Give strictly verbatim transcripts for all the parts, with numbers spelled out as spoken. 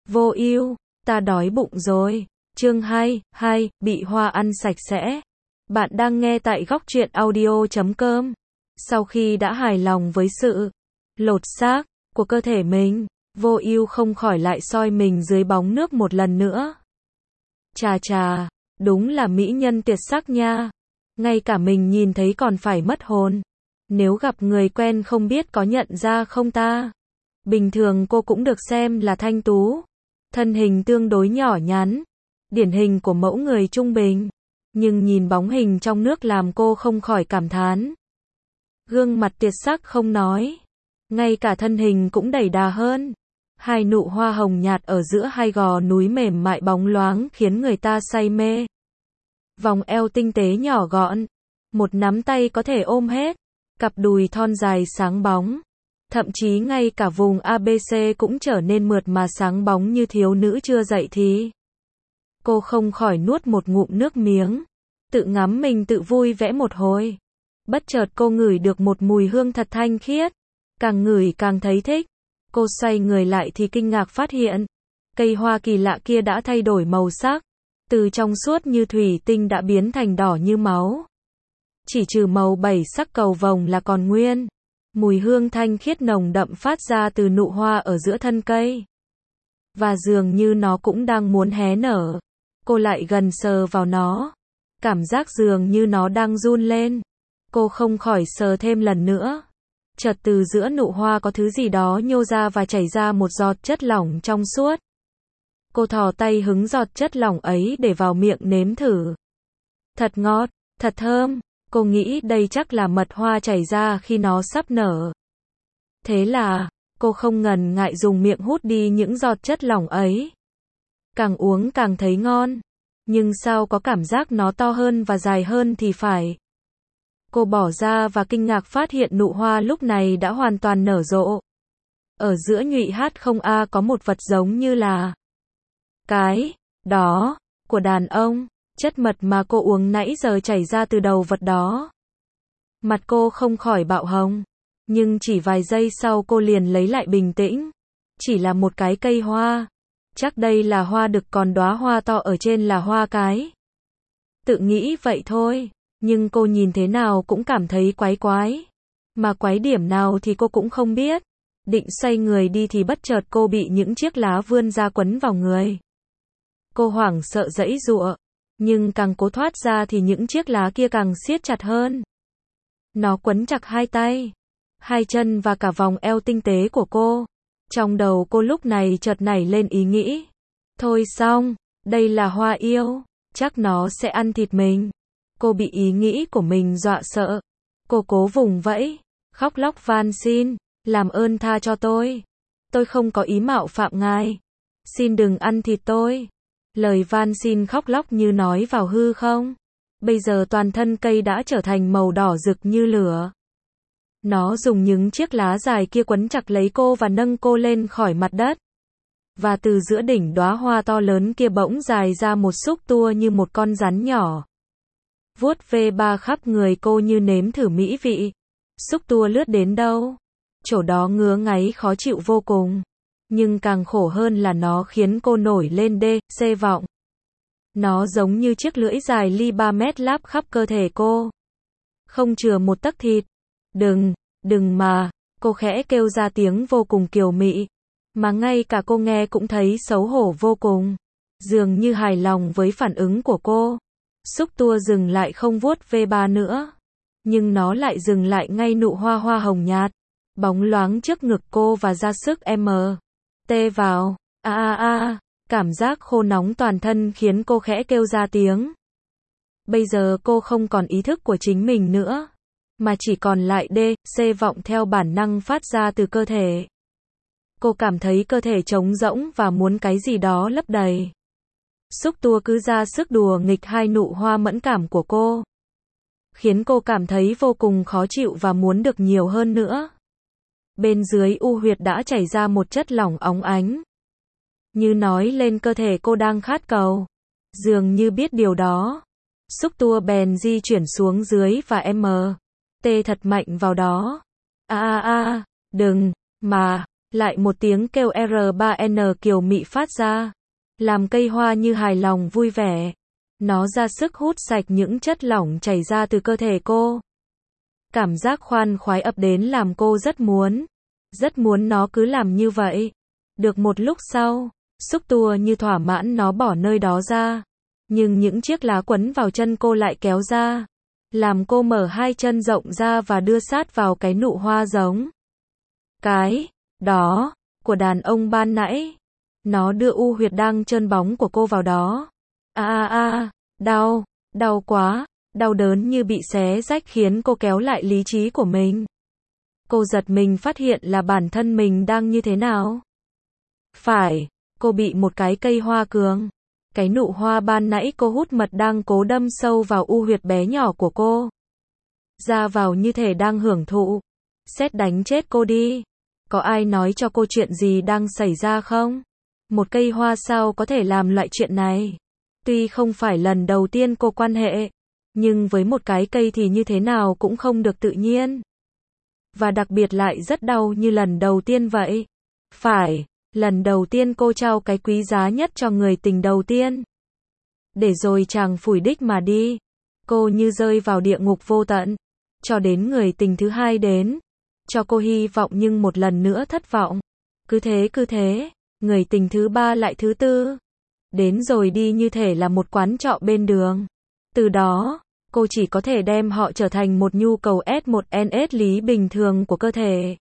Vô ưu, ta đói bụng rồi. Chương hai, hai, bị hoa ăn sạch sẽ. Bạn đang nghe tại góc truyện audio chấm com. Sau khi đã hài lòng với sự lột xác của cơ thể mình, Vô ưu không khỏi lại soi mình dưới bóng nước một lần nữa. Chà chà, đúng là mỹ nhân tuyệt sắc nha. Ngay cả mình nhìn thấy còn phải mất hồn. Nếu gặp người quen không biết có nhận ra không ta? Bình thường cô cũng được xem là thanh tú, thân hình tương đối nhỏ nhắn, điển hình của mẫu người trung bình, nhưng nhìn bóng hình trong nước làm cô không khỏi cảm thán. Gương mặt tuyệt sắc không nói, ngay cả thân hình cũng đẩy đà hơn. Hai nụ hoa hồng nhạt ở giữa hai gò núi mềm mại bóng loáng khiến người ta say mê. Vòng eo tinh tế nhỏ gọn, một nắm tay có thể ôm hết, cặp đùi thon dài sáng bóng. Thậm chí ngay cả vùng a bê xê cũng trở nên mượt mà sáng bóng như thiếu nữ chưa dậy thì. Cô không khỏi nuốt một ngụm nước miếng, tự ngắm mình tự vui vẻ một hồi. Bất chợt cô ngửi được một mùi hương thật thanh khiết, càng ngửi càng thấy thích. Cô xoay người lại thì kinh ngạc phát hiện, cây hoa kỳ lạ kia đã thay đổi màu sắc, từ trong suốt như thủy tinh đã biến thành đỏ như máu. Chỉ trừ màu bảy sắc cầu vồng là còn nguyên. Mùi hương thanh khiết nồng đậm phát ra từ nụ hoa ở giữa thân cây. Và dường như nó cũng đang muốn hé nở. Cô lại gần sờ vào nó. Cảm giác dường như nó đang run lên. Cô không khỏi sờ thêm lần nữa. Chợt từ giữa nụ hoa có thứ gì đó nhô ra và chảy ra một giọt chất lỏng trong suốt. Cô thò tay hứng giọt chất lỏng ấy để vào miệng nếm thử. Thật ngọt, thật thơm. Cô nghĩ đây chắc là mật hoa chảy ra khi nó sắp nở. Thế là, cô không ngần ngại dùng miệng hút đi những giọt chất lỏng ấy. Càng uống càng thấy ngon. Nhưng sao có cảm giác nó to hơn và dài hơn thì phải. Cô bỏ ra và kinh ngạc phát hiện nụ hoa lúc này đã hoàn toàn nở rộ. Ở giữa nhụy hát không a có một vật giống như là cái đó của đàn ông. Chất mật mà cô uống nãy giờ chảy ra từ đầu vật đó. Mặt cô không khỏi bạo hồng. Nhưng chỉ vài giây sau cô liền lấy lại bình tĩnh. Chỉ là một cái cây hoa. Chắc đây là hoa đực còn đóa hoa to ở trên là hoa cái. Tự nghĩ vậy thôi. Nhưng cô nhìn thế nào cũng cảm thấy quái quái. Mà quái điểm nào thì cô cũng không biết. Định xoay người đi thì bất chợt cô bị những chiếc lá vươn ra quấn vào người. Cô hoảng sợ giãy giụa. Nhưng càng cố thoát ra thì những chiếc lá kia càng siết chặt hơn. Nó quấn chặt hai tay, hai chân và cả vòng eo tinh tế của cô. Trong đầu cô lúc này chợt nảy lên ý nghĩ. Thôi xong, đây là hoa yêu, chắc nó sẽ ăn thịt mình. Cô bị ý nghĩ của mình dọa sợ. Cô cố vùng vẫy, khóc lóc van xin, làm ơn tha cho tôi. Tôi không có ý mạo phạm ngài. Xin đừng ăn thịt tôi. Lời van xin khóc lóc như nói vào hư không. Bây giờ toàn thân cây đã trở thành màu đỏ rực như lửa. Nó dùng những chiếc lá dài kia quấn chặt lấy cô và nâng cô lên khỏi mặt đất. Và từ giữa đỉnh đóa hoa to lớn kia bỗng dài ra một xúc tua như một con rắn nhỏ. Vuốt ve ba khắp người cô như nếm thử mỹ vị. Xúc tua lướt đến đâu, chỗ đó ngứa ngáy khó chịu vô cùng. Nhưng càng khổ hơn là nó khiến cô nổi lên đê, xê vọng. Nó giống như chiếc lưỡi dài ly ba mét láp khắp cơ thể cô. Không chừa một tấc thịt. Đừng, đừng mà, cô khẽ kêu ra tiếng vô cùng kiều mị. Mà ngay cả cô nghe cũng thấy xấu hổ vô cùng. Dường như hài lòng với phản ứng của cô. Xúc tua dừng lại không vuốt ve ba nữa. Nhưng nó lại dừng lại ngay nụ hoa hoa hồng nhạt. Bóng loáng trước ngực cô và ra sức em tê vào. A a a, cảm giác khô nóng toàn thân khiến cô khẽ kêu ra tiếng. Bây giờ cô không còn ý thức của chính mình nữa, mà chỉ còn lại đê, xê vọng theo bản năng phát ra từ cơ thể. Cô cảm thấy cơ thể trống rỗng và muốn cái gì đó lấp đầy. Xúc tua cứ ra sức đùa nghịch hai nụ hoa mẫn cảm của cô, khiến cô cảm thấy vô cùng khó chịu và muốn được nhiều hơn nữa. Bên dưới u huyệt đã chảy ra một chất lỏng óng ánh. Như nói lên cơ thể cô đang khát cầu. Dường như biết điều đó. Xúc tua bèn di chuyển xuống dưới và em tê thật mạnh vào đó. A a a, đừng, mà, Lại một tiếng kêu R ba N kiều mị phát ra, làm cây hoa như hài lòng vui vẻ. Nó ra sức hút sạch những chất lỏng chảy ra từ cơ thể cô. Cảm giác khoan khoái ập đến làm cô rất muốn, rất muốn nó cứ làm như vậy. Được một lúc sau, xúc tua như thỏa mãn nó bỏ nơi đó ra. Nhưng những chiếc lá quấn vào chân cô lại kéo ra, làm cô mở hai chân rộng ra và đưa sát vào cái nụ hoa giống cái đó của đàn ông ban nãy. Nó đưa u huyệt đang trơn bóng của cô vào đó. A a a, đau, đau quá, đau đớn như bị xé rách khiến cô kéo lại lý trí của mình. Cô giật mình phát hiện là bản thân mình đang như thế nào. Phải, cô bị một cái cây hoa cường. Cái nụ hoa ban nãy cô hút mật đang cố đâm sâu vào u huyệt bé nhỏ của cô. Ra vào như thể đang hưởng thụ. Sét đánh chết cô đi. Có ai nói cho cô chuyện gì đang xảy ra không? Một cây hoa sao có thể làm loại chuyện này? Tuy không phải lần đầu tiên cô quan hệ, nhưng với một cái cây thì như thế nào cũng không được tự nhiên. Và đặc biệt lại rất đau như lần đầu tiên vậy. Phải, lần đầu tiên cô trao cái quý giá nhất cho người tình đầu tiên. Để rồi chàng phủi đích mà đi. Cô như rơi vào địa ngục vô tận. Cho đến người tình thứ hai đến. Cho cô hy vọng nhưng một lần nữa thất vọng. Cứ thế cứ thế, người tình thứ ba lại thứ tư. Đến rồi đi như thể là một quán trọ bên đường. Từ đó, cô chỉ có thể đem họ trở thành một nhu cầu S một N S lý bình thường của cơ thể.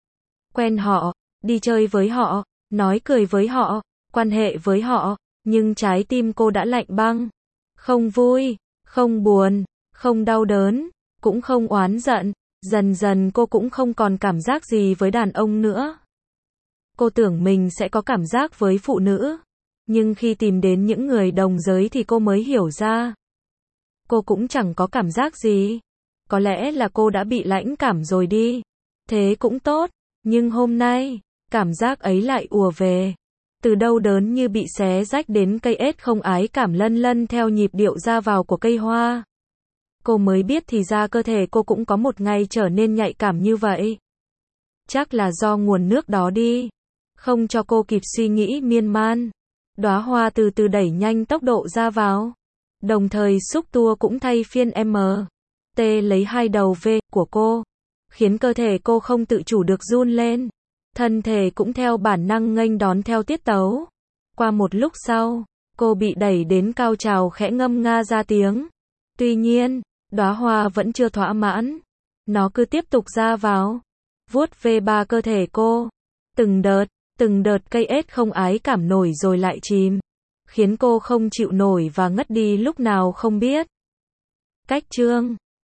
Quen họ, đi chơi với họ, nói cười với họ, quan hệ với họ, nhưng trái tim cô đã lạnh băng. Không vui, không buồn, không đau đớn, cũng không oán giận. Dần dần cô cũng không còn cảm giác gì với đàn ông nữa. Cô tưởng mình sẽ có cảm giác với phụ nữ. Nhưng khi tìm đến những người đồng giới thì cô mới hiểu ra. Cô cũng chẳng có cảm giác gì. Có lẽ là cô đã bị lãnh cảm rồi đi. Thế cũng tốt. Nhưng hôm nay, cảm giác ấy lại ùa về. Từ đau đớn như bị xé rách đến cây ết không ái cảm lân lân theo nhịp điệu ra vào của cây hoa. Cô mới biết thì ra cơ thể cô cũng có một ngày trở nên nhạy cảm như vậy. Chắc là do nguồn nước đó đi. Không cho cô kịp suy nghĩ miên man. Đóa hoa từ từ đẩy nhanh tốc độ ra vào. Đồng thời xúc tua cũng thay phiên M. T lấy hai đầu V của cô. Khiến cơ thể cô không tự chủ được run lên. Thân thể cũng theo bản năng nghênh đón theo tiết tấu. Qua một lúc sau, cô bị đẩy đến cao trào khẽ ngâm nga ra tiếng. Tuy nhiên, đóa hoa vẫn chưa thỏa mãn. Nó cứ tiếp tục ra vào. Vuốt về ba cơ thể cô. Từng đợt, từng đợt cây ết không ái cảm nổi rồi lại chìm. Khiến cô không chịu nổi và ngất đi lúc nào không biết. Cách chương